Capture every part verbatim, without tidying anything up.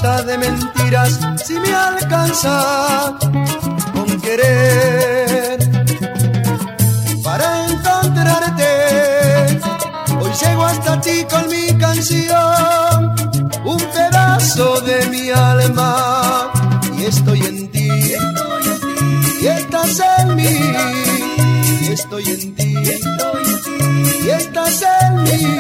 Basta de mentiras si me alcanza con querer. Para encontrarte, hoy llego hasta ti con mi canción, un pedazo de mi alma, y estoy en ti, y estás en mí, y estoy en ti, y estás en mí.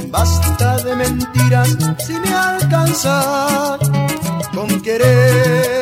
Basta de mentiras si me alcanza con querer.